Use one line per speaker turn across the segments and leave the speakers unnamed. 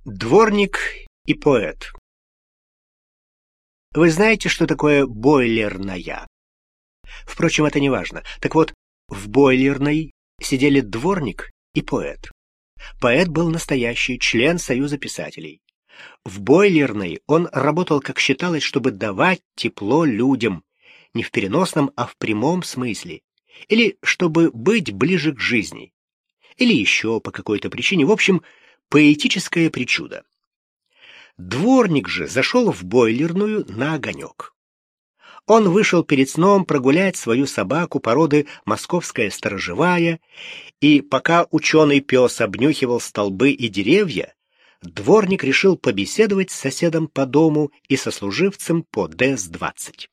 Дворник и поэт. Вы знаете, что такое бойлерная? Впрочем, это не важно. Так вот, в бойлерной сидели дворник и поэт. Поэт был настоящий, член Союза писателей. В бойлерной он работал, как считалось, чтобы давать тепло людям, не в переносном, а в прямом смысле, или чтобы быть ближе к жизни, или еще по какой-то причине. В общем, поэтическая причуда. Дворник же зашел в бойлерную на огонек. Он вышел перед сном прогулять свою собаку породы московская сторожевая, и пока ученый пес обнюхивал столбы и деревья, дворник решил побеседовать с соседом по дому и сослуживцем по ДЭС-20.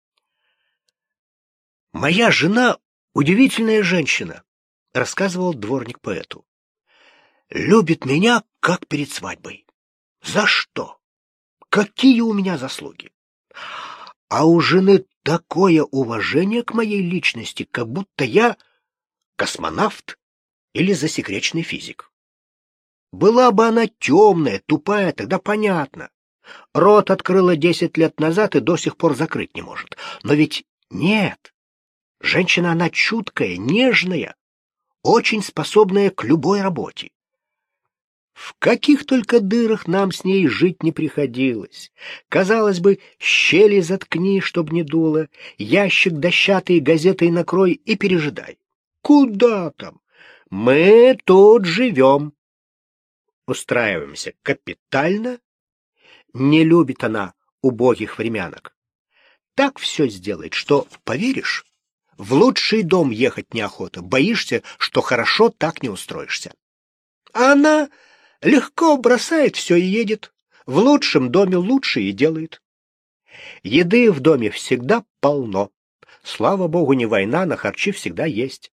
«Моя жена удивительная женщина», — рассказывал дворник поэту. «Любит меня, как перед свадьбой. За что? Какие у меня заслуги? А у жены такое уважение к моей личности, как будто я космонавт или засекреченный физик. Была бы она темная, тупая, тогда понятно. Рот открыла 10 лет назад и до сих пор закрыть не может. Но ведь нет. Женщина она чуткая, нежная, очень способная к любой работе. В каких только дырах нам с ней жить не приходилось. Казалось бы, щели заткни, чтоб не дуло, ящик дощатый газетой накрой и пережидай. Куда там? Мы тут живем. Устраиваемся капитально. Не любит она убогих времянок. Так все сделает, что, поверишь, в лучший дом ехать неохота, боишься, что хорошо так не устроишься. А она легко бросает все и едет. В лучшем доме лучше и делает. Еды в доме всегда полно. Слава богу, не война, на харчи всегда есть.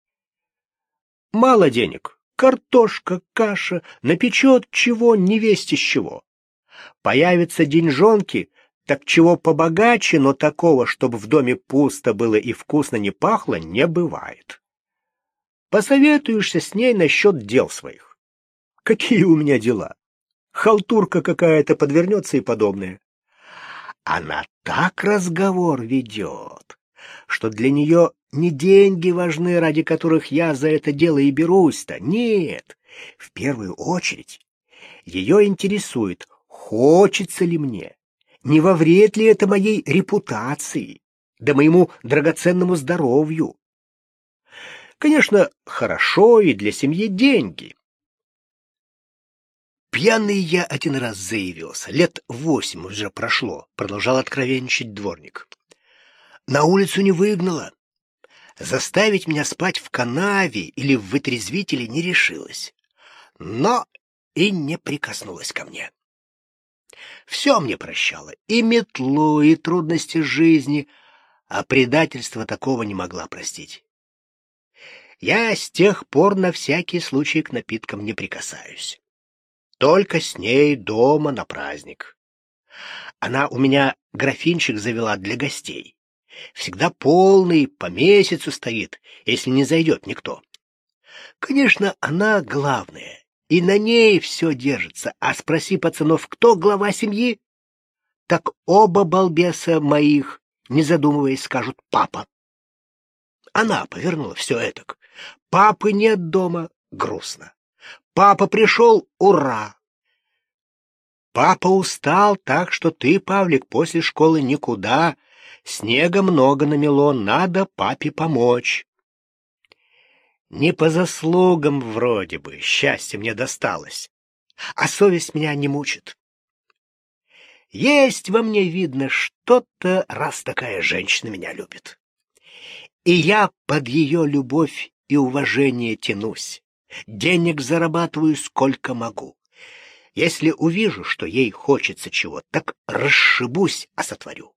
Мало денег. Картошка, каша, напечет чего, невесть из чего. Появятся деньжонки, так чего побогаче, но такого, чтобы в доме пусто было и вкусно не пахло, не бывает. Посоветуешься с ней насчет дел своих. Какие у меня дела? Халтурка какая-то подвернется и подобное. Она так разговор ведет, что для нее не деньги важны, ради которых я за это дело и берусь-то. Нет, в первую очередь ее интересует, хочется ли мне, не во вред ли это моей репутации, да моему драгоценному здоровью. Конечно, хорошо и для семьи деньги. Пьяный я один раз заявился, 8 лет уже прошло, продолжал откровенничать дворник. На улицу не выгнала. Заставить меня спать в канаве или в вытрезвителе не решилась. Но и не прикоснулась ко мне. Все мне прощала, и метлу, и трудности жизни, а предательства такого не могла простить. Я с тех пор на всякий случай к напиткам не прикасаюсь. Только с ней дома на праздник. Она у меня графинчик завела для гостей. Всегда полный, по месяцу стоит, если не зайдет никто. Конечно, она главная, и на ней все держится. А спроси пацанов, кто глава семьи, так оба балбеса моих, не задумываясь, скажут «папа». Она повернула все этак. Папы нет дома — грустно. Папа пришел — ура! Папа устал, так что ты, Павлик, после школы никуда. Снега много намело, надо папе помочь. Не по заслугам вроде бы счастье мне досталось, а совесть меня не мучит. Есть во мне, видно, что-то, раз такая женщина меня любит. И я под ее любовь и уважение тянусь. Денег зарабатываю сколько могу. Если увижу, что ей хочется чего, так расшибусь, а сотворю.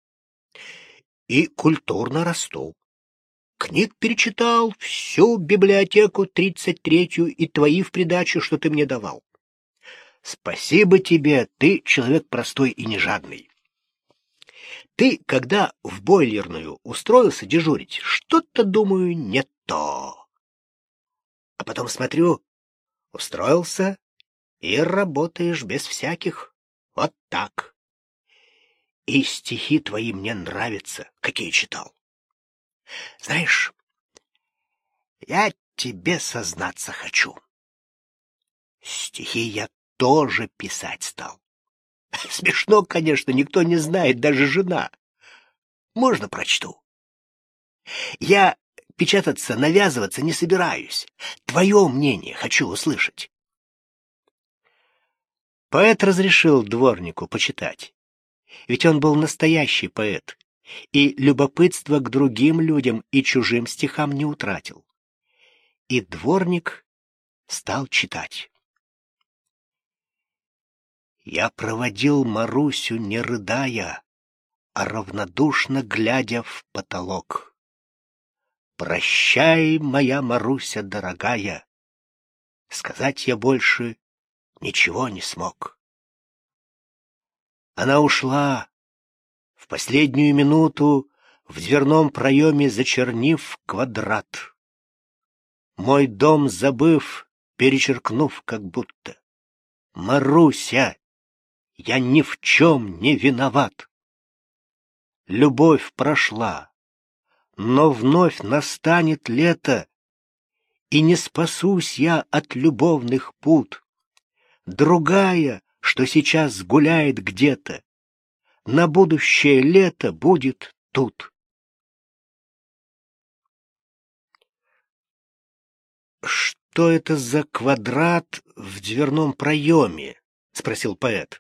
И культурно расту. Книг перечитал, всю библиотеку 33-ю и твои в придачу, что ты мне давал. Спасибо тебе, ты человек простой и не жадный. Ты, когда в бойлерную устроился дежурить, что-то, думаю, не то. А потом смотрю, устроился, и работаешь без всяких. Вот так. И стихи твои мне нравятся, какие читал. Знаешь, я тебе сознаться хочу. Стихи я тоже писать стал. Смешно, конечно, никто не знает, даже жена. Можно прочту? Я печататься, навязываться не собираюсь. Твое мнение хочу услышать. Поэт разрешил дворнику почитать. Ведь он был настоящий поэт, и любопытство к другим людям и чужим стихам не утратил. И дворник стал читать. Я проводил Марусю, не рыдая, а равнодушно глядя в потолок. Прощай, моя Маруся дорогая, сказать я больше ничего не смог. Она ушла, в последнюю минуту в дверном проеме зачернив квадрат. Мой дом забыв, перечеркнув как будто. Маруся, я ни в чем не виноват. Любовь прошла, но вновь настанет лето, и не спасусь я от любовных пут. Другая, что сейчас гуляет где-то, на будущее лето будет тут. «Что это за квадрат в дверном проеме?» — спросил поэт.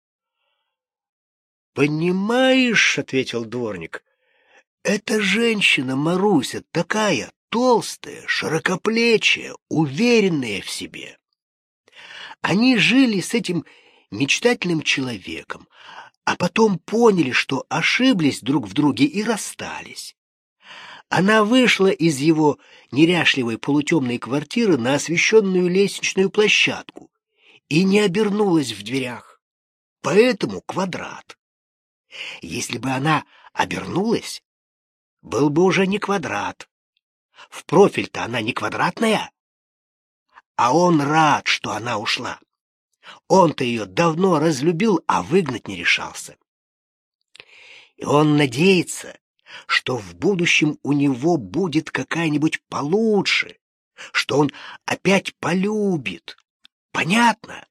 «Понимаешь, — ответил дворник, — эта женщина Маруся такая толстая, широкоплечая, уверенная в себе. Они жили с этим мечтательным человеком, а потом поняли, что ошиблись друг в друге и расстались. Она вышла из его неряшливой полутемной квартиры на освещенную лестничную площадку и не обернулась в дверях. Поэтому квадрат. Если бы она обернулась, был бы уже не квадрат. В профиль-то она не квадратная. А он рад, что она ушла. Он-то ее давно разлюбил, а выгнать не решался. И он надеется, что в будущем у него будет какая-нибудь получше, что он опять полюбит. Понятно?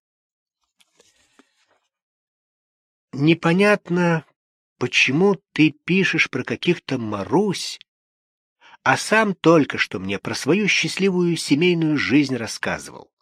Непонятно, почему ты пишешь про каких-то Марусь, а сам только что мне про свою счастливую семейную жизнь рассказывал.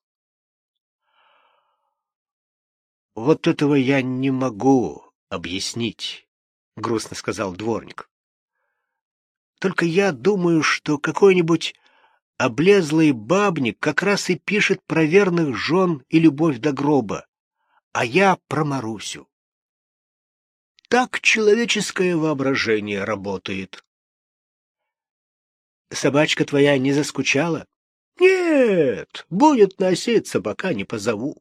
Вот этого я не могу объяснить, — грустно сказал дворник. Только я думаю, что какой-нибудь облезлый бабник как раз и пишет про верных жен и любовь до гроба, а я про Марусю. Так человеческое воображение работает. Собачка твоя не заскучала? Нет, будет носиться, пока не позову.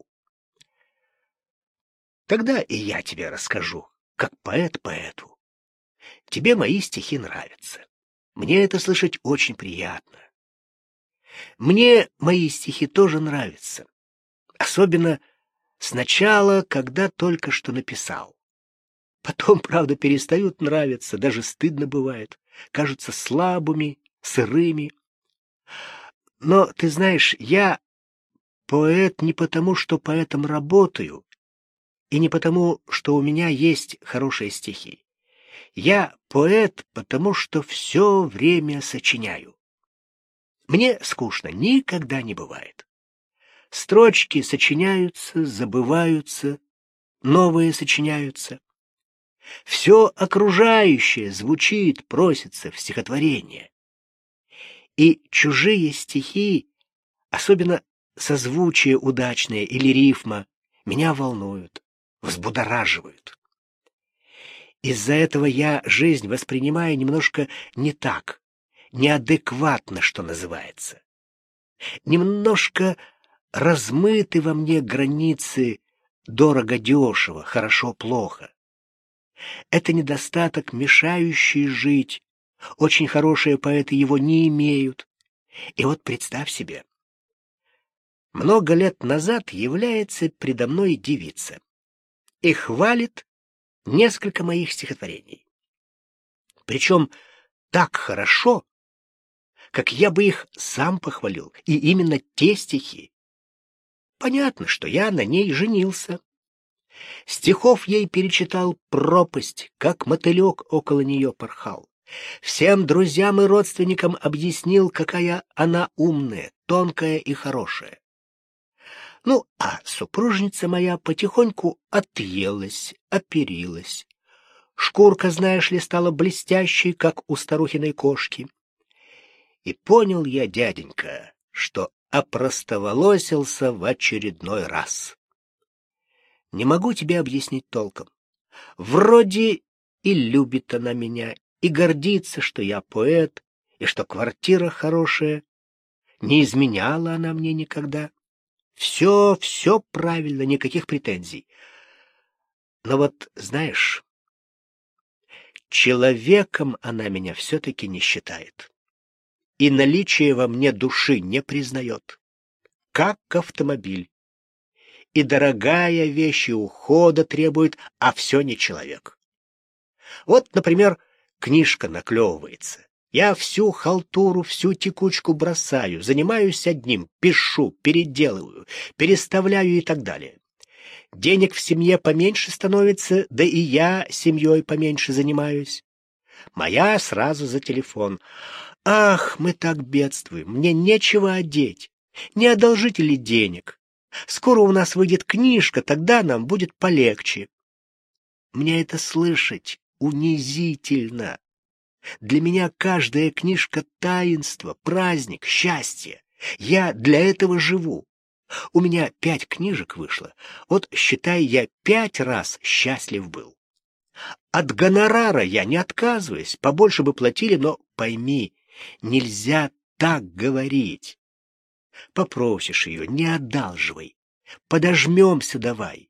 Тогда и я тебе расскажу, как поэт поэту. Тебе мои стихи нравятся. Мне это слышать очень приятно. Мне мои стихи тоже нравятся. Особенно сначала, когда только что написал. Потом, правда, перестают нравиться, даже стыдно бывает. Кажутся слабыми, сырыми. Но, ты знаешь, я поэт не потому, что поэтом работаю, и не потому, что у меня есть хорошие стихи. Я поэт, потому что все время сочиняю. Мне скучно никогда не бывает. Строчки сочиняются, забываются, новые сочиняются. Все окружающее звучит, просится в стихотворение. И чужие стихи, особенно созвучие удачное или рифма, меня волнуют, взбудораживают. Из-за этого я жизнь воспринимаю немножко не так, неадекватно, что называется. Немножко размыты во мне границы дорого-дешево, хорошо-плохо. Это недостаток, мешающий жить. Очень хорошие поэты его не имеют. И вот представь себе, много лет назад является предо мной девица и хвалит несколько моих стихотворений. Причем так хорошо, как я бы их сам похвалил, и именно те стихи. Понятно, что я на ней женился. Стихов ей перечитал пропасть, как мотылек около нее порхал. Всем друзьям и родственникам объяснил, какая она умная, тонкая и хорошая. Ну, а супружница моя потихоньку отъелась, оперилась. Шкурка, знаешь ли, стала блестящей, как у старухиной кошки. И понял я, дяденька, что опростоволосился в очередной раз. Не могу тебе объяснить толком. Вроде и любит она меня, и гордится, что я поэт, и что квартира хорошая. Не изменяла она мне никогда. Все правильно, никаких претензий. Но вот, знаешь, человеком она меня все-таки не считает. И наличие во мне души не признает. Как автомобиль. И дорогая вещь, и ухода требует, а все не человек. Вот, например, книжка наклевывается. Я всю халтуру, всю текучку бросаю, занимаюсь одним, пишу, переделываю, переставляю и так далее. Денег в семье поменьше становится, да и я семьей поменьше занимаюсь. Моя сразу за телефон. Ах, мы так бедствуем, мне нечего одеть. Не одолжите ли денег? Скоро у нас выйдет книжка, тогда нам будет полегче. Мне это слышать унизительно. Для меня каждая книжка — таинство, праздник, счастье. Я для этого живу. У меня 5 книжек вышло. Вот, считай, я 5 раз счастлив был. От гонорара я не отказываюсь, побольше бы платили, но пойми, нельзя так говорить. Попросишь ее, не одалживай. Подожмемся давай.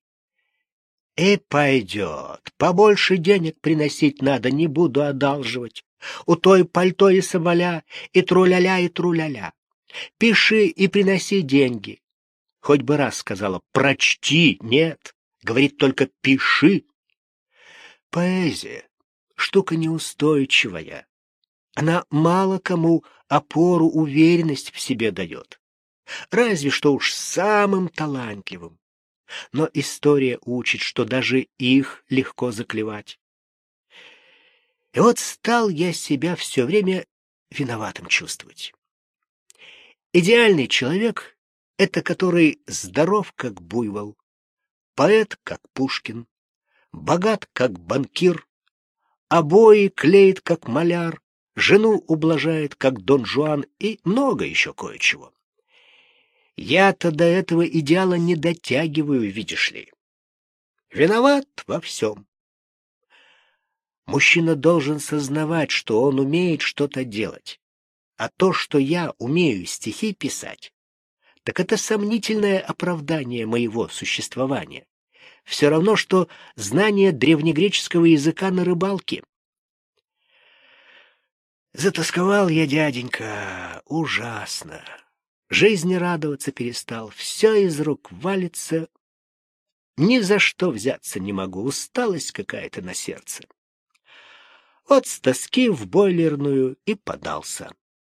Пойдет. Побольше денег приносить надо, не буду одалживать. У той пальто и соболя, и тру-ля-ля, и тру-ля-ля. Пиши и приноси деньги. Хоть бы раз сказала, прочти, нет. Говорит только пиши. Поэзия — штука неустойчивая. Она мало кому опору, уверенность в себе дает. Разве что уж самым талантливым. Но история учит, что даже их легко заклевать. И вот стал я себя все время виноватым чувствовать. Идеальный человек — это который здоров, как буйвол, поэт, как Пушкин, богат, как банкир, обои клеит, как маляр, жену ублажает, как Дон Жуан, и много еще кое-чего. Я-то до этого идеала не дотягиваю, видишь ли. Виноват во всем. Мужчина должен сознавать, что он умеет что-то делать. А то, что я умею стихи писать, так это сомнительное оправдание моего существования. Все равно, что знание древнегреческого языка на рыбалке. Затасковал я, дяденька, ужасно. Жизни радоваться перестал, все из рук валится. Ни за что взяться не могу, усталость какая-то на сердце. Вот с тоски в бойлерную и подался.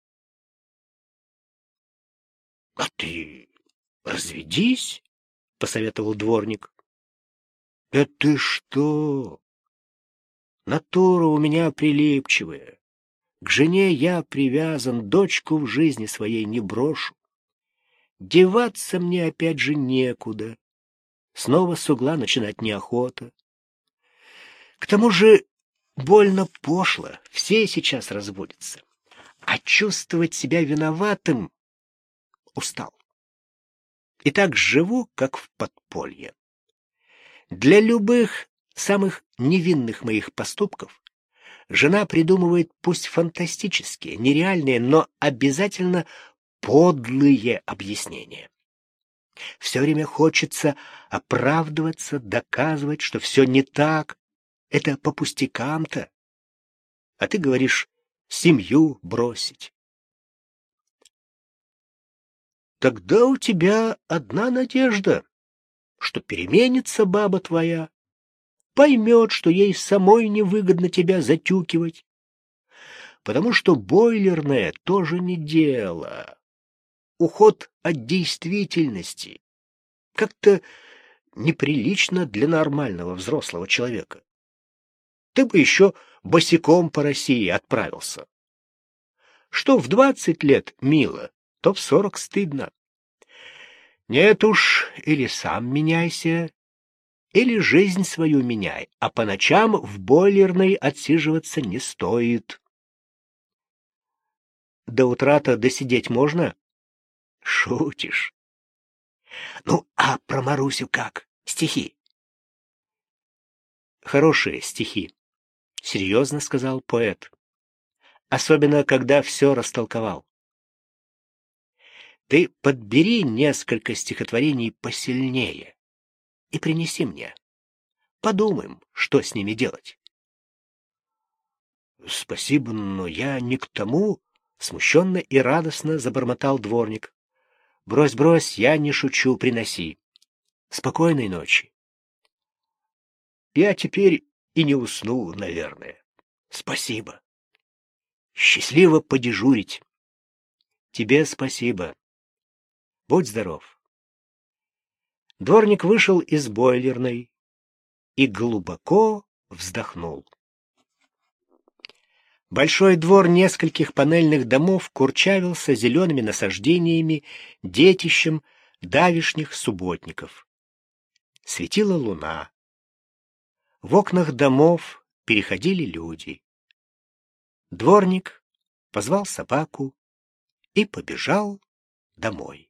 — А ты разведись, — посоветовал дворник. — Да ты что? Натура у меня прилипчивая. К жене я привязан, дочку в жизни своей не брошу. Деваться мне опять же некуда. Снова с угла начинать неохота. К тому же больно пошло, все сейчас разводятся. А чувствовать себя виноватым устал. И так живу, как в подполье. Для любых самых невинных моих поступков жена придумывает пусть фантастические, нереальные, но обязательно подлые объяснения. Все время хочется оправдываться, доказывать, что все не так. Это по пустякам-то. А ты говоришь, семью бросить. тогда у тебя одна надежда, что переменится баба твоя, поймет, что ей самой невыгодно тебя затюкивать, потому что бойлерное тоже не дело. Уход от действительности как-то неприлично для нормального взрослого человека. Ты бы еще босиком по России отправился. Что в 20 лет мило, то в 40 стыдно. Нет уж, или сам меняйся, или жизнь свою меняй, а по ночам в бойлерной отсиживаться не стоит. До утра-то досидеть можно? Шутишь. Ну, а про Марусю как? Стихи? Хорошие стихи, серьезно сказал поэт. Особенно, когда все растолковал. Ты подбери несколько стихотворений посильнее и принеси мне. Подумаем, что с ними делать. Спасибо, но я не к тому, смущенно и радостно забормотал дворник. Брось, брось, я не шучу, приноси. Спокойной ночи. Я теперь и не усну, наверное. Спасибо. Счастливо подежурить. Тебе спасибо. Будь здоров. Дворник вышел из бойлерной и глубоко вздохнул. Большой двор нескольких панельных домов курчавился зелеными насаждениями, детищем давишних субботников. Светила луна. В окнах домов переходили люди. Дворник позвал собаку и побежал домой.